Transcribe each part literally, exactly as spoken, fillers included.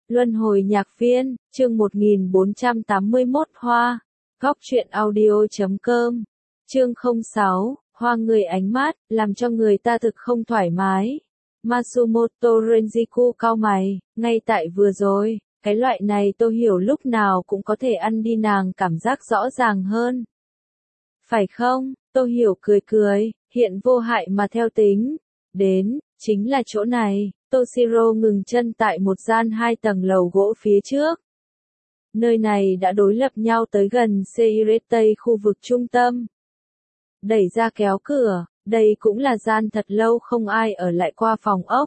Luân hồi nhạc viên, chương một nghìn bốn trăm tám mươi mốt Hoa, góc truyện audio chấm com, chương không sáu, Hoa người ánh mắt, làm cho người ta thực không thoải mái. Matsumoto Renjiku cau mày, ngay tại vừa rồi, cái loại này tôi hiểu lúc nào cũng có thể ăn đi nàng cảm giác rõ ràng hơn. Phải không? Tôi hiểu cười cười, hiện vô hại mà theo tính. Đến, chính là chỗ này. Toshiro ngừng chân tại một gian hai tầng lầu gỗ phía trước. Nơi này đã đối lập nhau tới gần Seirei khu vực trung tâm. Đẩy ra kéo cửa, đây cũng là gian thật lâu không ai ở lại qua phòng ốc.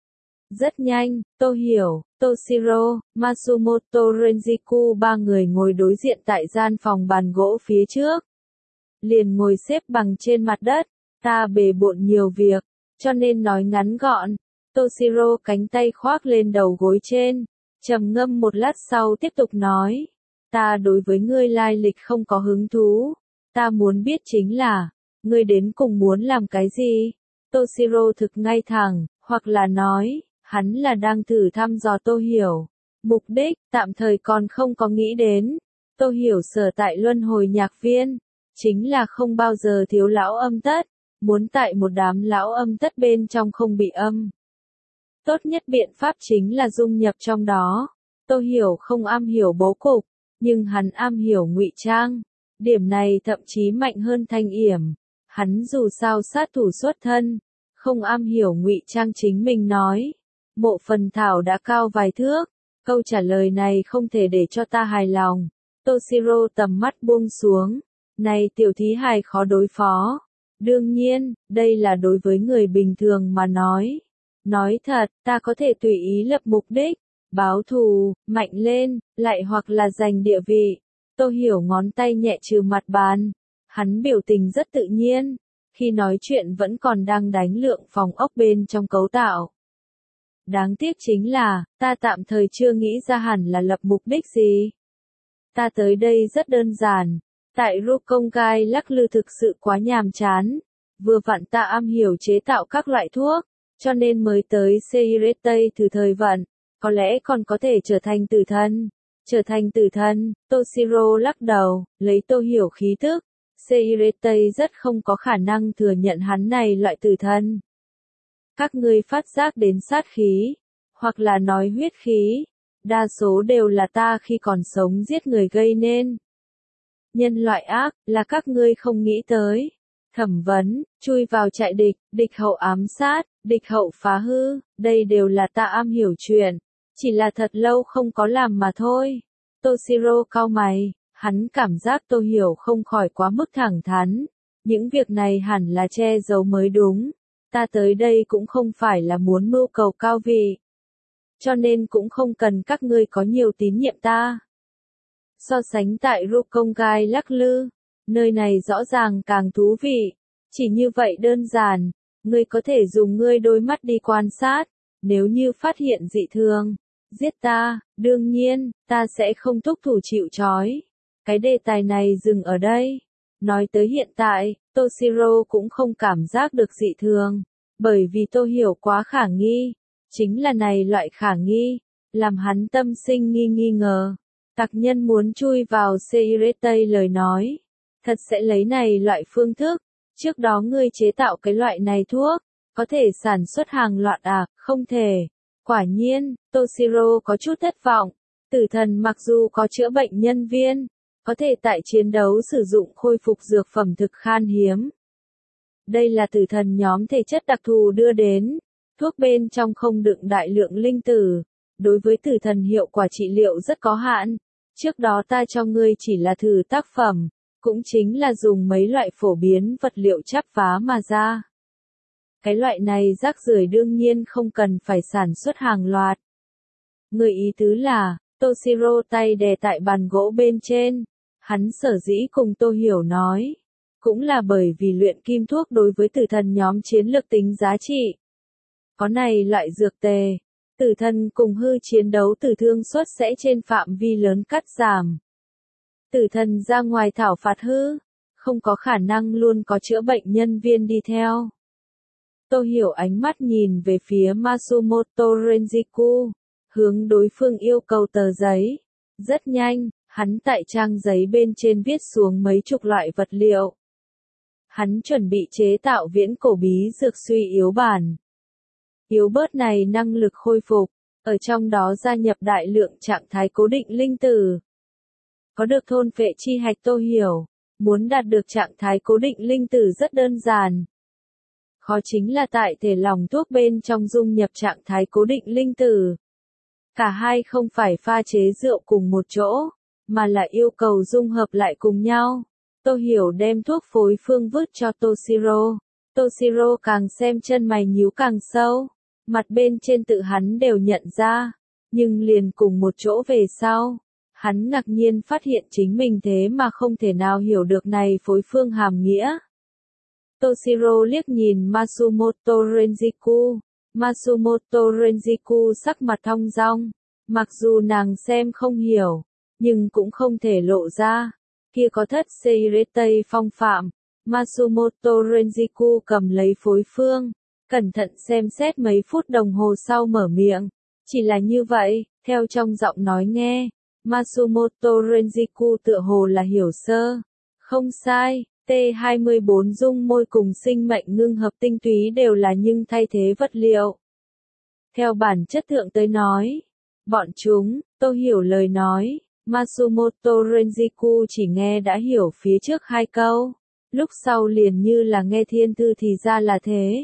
Rất nhanh, tôi hiểu, Toshiro, Matsumoto Renjiku ba người ngồi đối diện tại gian phòng bàn gỗ phía trước. Liền ngồi xếp bằng trên mặt đất, ta bề bộn nhiều việc, cho nên nói ngắn gọn. Toshiro cánh tay khoác lên đầu gối trên, trầm ngâm một lát sau tiếp tục nói, ta đối với ngươi lai lịch không có hứng thú, ta muốn biết chính là, ngươi đến cùng muốn làm cái gì? Toshiro thực ngay thẳng, hoặc là nói, hắn là đang thử thăm dò Tô Hiểu. Mục đích, tạm thời còn không có nghĩ đến. Tô Hiểu sở tại luân hồi nhạc viên, chính là không bao giờ thiếu lão âm tất, muốn tại một đám lão âm tất bên trong không bị âm. Tốt nhất biện pháp chính là dung nhập trong đó. Tô Hiểu không am hiểu bố cục, nhưng hắn am hiểu ngụy trang. Điểm này thậm chí mạnh hơn Thanh Yểm. Hắn dù sao sát thủ xuất thân, không am hiểu ngụy trang chính mình nói. Mộ Phần Thảo đã cao vài thước, câu trả lời này không thể để cho ta hài lòng. Toshiro tầm mắt buông xuống, này tiểu thí hài khó đối phó. Đương nhiên, đây là đối với người bình thường mà nói. Nói thật, ta có thể tùy ý lập mục đích, báo thù, mạnh lên, lại hoặc là giành địa vị. Tô Hiểu ngón tay nhẹ trừ mặt bàn. Hắn biểu tình rất tự nhiên, khi nói chuyện vẫn còn đang đánh lượng phòng ốc bên trong cấu tạo. Đáng tiếc chính là, ta tạm thời chưa nghĩ ra hẳn là lập mục đích gì. Ta tới đây rất đơn giản, tại Rukongai lắc lư thực sự quá nhàm chán. Vừa vặn ta am hiểu chế tạo các loại thuốc, cho nên mới tới Seirei thử thời vận, có lẽ còn có thể trở thành tử thần. Trở thành tử thần, Toshiro lắc đầu, lấy Tô Hiểu khí thức. Seirei rất không có khả năng thừa nhận hắn này loại tử thần. Các ngươi phát giác đến sát khí, hoặc là nói huyết khí, đa số đều là ta khi còn sống giết người gây nên. Nhân loại ác, là các ngươi không nghĩ tới. Thẩm vấn, chui vào trại địch, địch hậu ám sát, địch hậu phá hư, đây đều là ta am hiểu chuyện, chỉ là thật lâu không có làm mà thôi. Toshiro cau mày, hắn cảm giác Tô Hiểu không khỏi quá mức thẳng thắn, những việc này hẳn là che giấu mới đúng. Ta tới đây cũng không phải là muốn mưu cầu cao vị, cho nên cũng không cần các ngươi có nhiều tín nhiệm ta. So sánh tại Rukongai lắc lư, nơi này rõ ràng càng thú vị, chỉ như vậy đơn giản, ngươi có thể dùng ngươi đôi mắt đi quan sát, nếu như phát hiện dị thường, giết ta, đương nhiên, ta sẽ không thúc thủ chịu trói. Cái đề tài này dừng ở đây. Nói tới hiện tại, Toshiro cũng không cảm giác được dị thường, bởi vì Tô Hiểu quá khả nghi, chính là này loại khả nghi, làm hắn tâm sinh nghi nghi ngờ. Tặc nhân muốn chui vào Seirei lời nói, thật sẽ lấy này loại phương thức, trước đó ngươi chế tạo cái loại này thuốc, có thể sản xuất hàng loạt à, không thể. Quả nhiên, Toshiro có chút thất vọng, tử thần mặc dù có chữa bệnh nhân viên, có thể tại chiến đấu sử dụng khôi phục dược phẩm thực khan hiếm. Đây là tử thần nhóm thể chất đặc thù đưa đến, thuốc bên trong không đựng đại lượng linh tử, đối với tử thần hiệu quả trị liệu rất có hạn. Trước đó ta cho ngươi chỉ là thử tác phẩm, cũng chính là dùng mấy loại phổ biến vật liệu chắp vá mà ra. Cái loại này rác rưởi đương nhiên không cần phải sản xuất hàng loạt. Người ý tứ là, Toshiro tay đè tại bàn gỗ bên trên, hắn sở dĩ cùng Tô Hiểu nói, cũng là bởi vì luyện kim thuốc đối với tử thần nhóm chiến lược tính giá trị. Có này loại dược tề, tử thần cùng hư chiến đấu tử thương suất sẽ trên phạm vi lớn cắt giảm. Tử thần ra ngoài thảo phạt hư, không có khả năng luôn có chữa bệnh nhân viên đi theo. Tô Hiểu ánh mắt nhìn về phía Matsumoto Renjiku, hướng đối phương yêu cầu tờ giấy. Rất nhanh, hắn tại trang giấy bên trên viết xuống mấy chục loại vật liệu. Hắn chuẩn bị chế tạo viễn cổ bí dược suy yếu bản. Yếu bớt này năng lực khôi phục, ở trong đó gia nhập đại lượng trạng thái cố định linh tử. Có được thôn phệ chi hạch Tô hiểu, muốn đạt được trạng thái cố định linh tử rất đơn giản. Khó chính là tại thể lòng thuốc bên trong dung nhập trạng thái cố định linh tử. Cả hai không phải pha chế rượu cùng một chỗ, mà là yêu cầu dung hợp lại cùng nhau. Tô hiểu đem thuốc phối phương vứt cho Toshiro. Toshiro càng xem chân mày nhíu càng sâu. Mặt bên trên tự hắn đều nhận ra. Nhưng liền cùng một chỗ về sau. Hắn ngạc nhiên phát hiện chính mình thế mà không thể nào hiểu được này phối phương hàm nghĩa. Toshiro liếc nhìn Matsumoto Renjiku. Matsumoto Renjiku sắc mặt thong dong. Mặc dù nàng xem không hiểu, nhưng cũng không thể lộ ra. Kia có thất Seiretei phong phạm. Matsumoto Renjiku cầm lấy phối phương, cẩn thận xem xét mấy phút đồng hồ sau mở miệng. Chỉ là như vậy, theo trong giọng nói nghe, Matsumoto Renjiku tựa hồ là hiểu sơ. Không sai, T hai mươi bốn dung môi cùng sinh mệnh ngưng hợp tinh túy đều là nhưng thay thế vật liệu. Theo bản chất thượng tới nói, bọn chúng, Tô hiểu lời nói, Matsumoto Renjiku chỉ nghe đã hiểu phía trước hai câu, lúc sau liền như là nghe thiên thư thì ra là thế.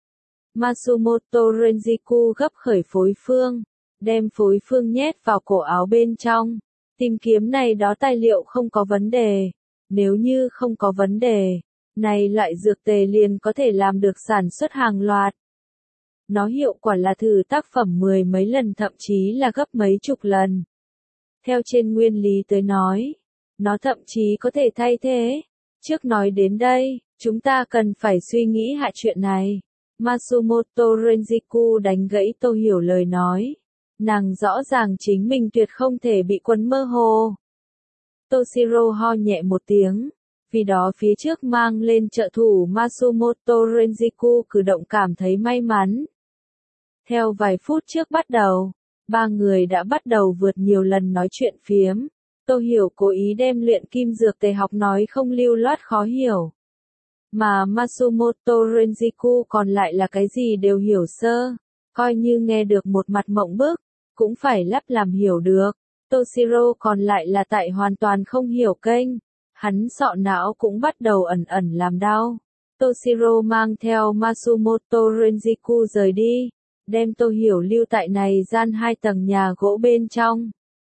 Matsumoto Renjiku gấp khởi phối phương, đem phối phương nhét vào cổ áo bên trong, tìm kiếm này đó tài liệu không có vấn đề, nếu như không có vấn đề, này loại dược tề liền có thể làm được sản xuất hàng loạt. Nó hiệu quả là thử tác phẩm mười mấy lần thậm chí là gấp mấy chục lần. Theo trên nguyên lý tới nói, nó thậm chí có thể thay thế. Trước nói đến đây, chúng ta cần phải suy nghĩ hạ chuyện này. Matsumoto Renjiku đánh gãy Tô hiểu lời nói. Nàng rõ ràng chính mình tuyệt không thể bị quấn mơ hồ. Toshiro ho nhẹ một tiếng. Vì đó phía trước mang lên trợ thủ Matsumoto Renjiku cử động cảm thấy may mắn. Theo vài phút trước bắt đầu, ba người đã bắt đầu vượt nhiều lần nói chuyện phiếm. Tô hiểu cố ý đem luyện kim dược tề học nói không lưu loát khó hiểu. Mà Matsumoto Renjiku còn lại là cái gì đều hiểu sơ. Coi như nghe được một mặt mộng bức, cũng phải lắp làm hiểu được. Toshiro còn lại là tại hoàn toàn không hiểu kênh. Hắn sọ não cũng bắt đầu ẩn ẩn làm đau. Toshiro mang theo Matsumoto Renjiku rời đi, đem Tô hiểu lưu tại này gian hai tầng nhà gỗ bên trong.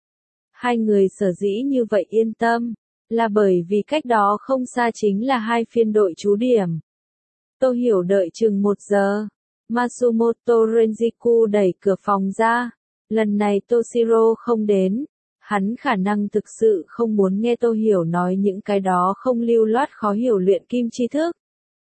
Hai người sở dĩ như vậy yên tâm, là bởi vì cách đó không xa chính là hai phiên đội trú điểm. Tô hiểu đợi chừng một giờ. Matsumoto Renjiku đẩy cửa phòng ra. Lần này Toshiro không đến. Hắn khả năng thực sự không muốn nghe Tô hiểu nói những cái đó không lưu loát khó hiểu luyện kim tri thức.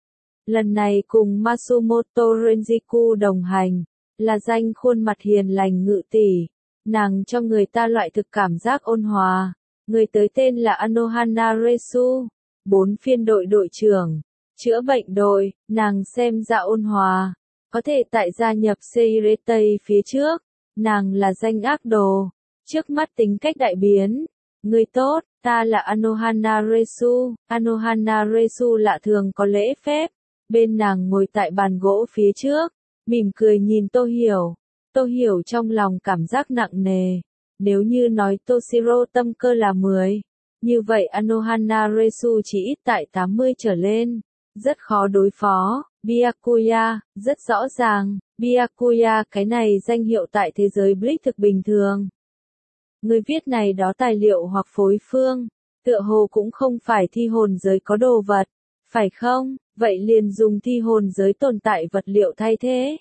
Lần này cùng Matsumoto Renjiku đồng hành, là danh khuôn mặt hiền lành ngự tỷ. Nàng cho người ta loại thực cảm giác ôn hòa. Người tới tên là Anohana Resu, bốn phiên đội đội trưởng, chữa bệnh đội, nàng xem ra ôn hòa. Có thể tại gia nhập Seiretei phía trước, nàng là danh ác đồ. Trước mắt tính cách đại biến. Người tốt, ta là Anohana Resu. Anohana Resu lạ thường có lễ phép. Bên nàng ngồi tại bàn gỗ phía trước, mỉm cười nhìn Tô hiểu. Tô hiểu trong lòng cảm giác nặng nề. Nếu như nói Toshiro tâm cơ là mười, như vậy Anohana Resu chỉ ít tại tám mươi trở lên. Rất khó đối phó. Byakuya, rất rõ ràng, Byakuya cái này danh hiệu tại thế giới Bleach thực bình thường. Người viết này đó tài liệu hoặc phối phương, tựa hồ cũng không phải thi hồn giới có đồ vật, phải không? Vậy liền dùng thi hồn giới tồn tại vật liệu thay thế.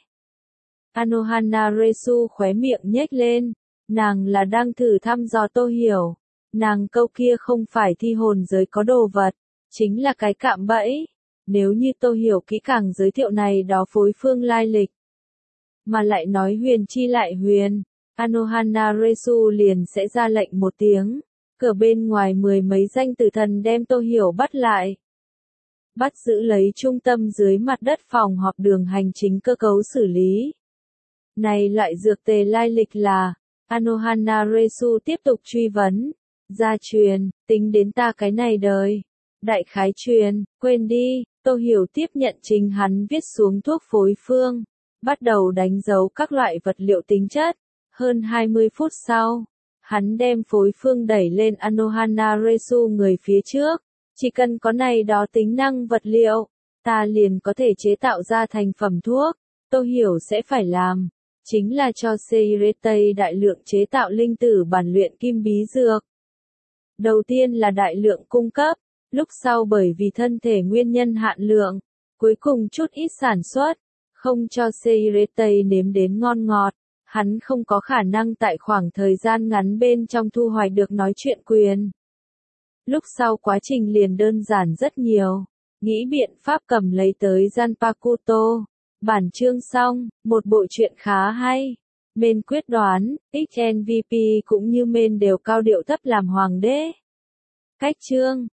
Anohana Resu khóe miệng nhếch lên, nàng là đang thử thăm dò Tô hiểu. Nàng câu kia không phải thi hồn giới có đồ vật, chính là cái cạm bẫy. Nếu như Tô hiểu kỹ càng giới thiệu này đó phối phương lai lịch, mà lại nói huyền chi lại huyền, Anohana Resu liền sẽ ra lệnh một tiếng. Cửa bên ngoài mười mấy danh tử thần đem Tô hiểu bắt lại. Bắt giữ lấy trung tâm dưới mặt đất phòng họp đường hành chính cơ cấu xử lý. Này loại dược tề lai lịch là, Anohanaresu tiếp tục truy vấn. Gia truyền, tính đến ta cái này đời. Đại khái truyền, quên đi, Tô Hiểu tiếp nhận chính hắn viết xuống thuốc phối phương. Bắt đầu đánh dấu các loại vật liệu tính chất. Hơn hai mươi phút sau, hắn đem phối phương đẩy lên Anohanaresu người phía trước. Chỉ cần có này đó tính năng vật liệu, ta liền có thể chế tạo ra thành phẩm thuốc. Tô Hiểu sẽ phải làm, chính là cho Seiretei đại lượng chế tạo linh tử bản luyện kim bí dược. Đầu tiên là đại lượng cung cấp, lúc sau bởi vì thân thể nguyên nhân hạn lượng, cuối cùng chút ít sản xuất, không cho Seiretei nếm đến ngon ngọt. Hắn không có khả năng tại khoảng thời gian ngắn bên trong thu hoạch được nói chuyện quyền. Lúc sau quá trình liền đơn giản rất nhiều. Nghĩ biện pháp cầm lấy tới Zanpakuto. Bản chương xong, một bộ truyện khá hay. Men quyết đoán, ích en vê pê cũng như Men đều cao điệu thấp làm hoàng đế. Cách chương